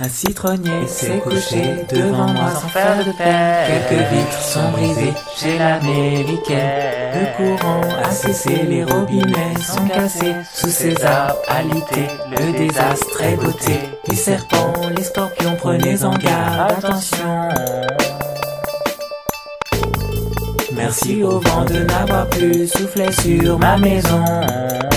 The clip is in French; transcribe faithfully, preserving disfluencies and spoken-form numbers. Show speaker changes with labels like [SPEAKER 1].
[SPEAKER 1] Un citronnier s'est couché devant moi sans faire de peine. Quelques vitres sont brisées chez l'américaine. Le courant a cessé, les robinets sont cassés. Sous ces arbres alités, le désastre est beauté. Les serpents, les scorpions, prenez en garde, attention. Merci au vent de n'avoir plus soufflé sur ma maison.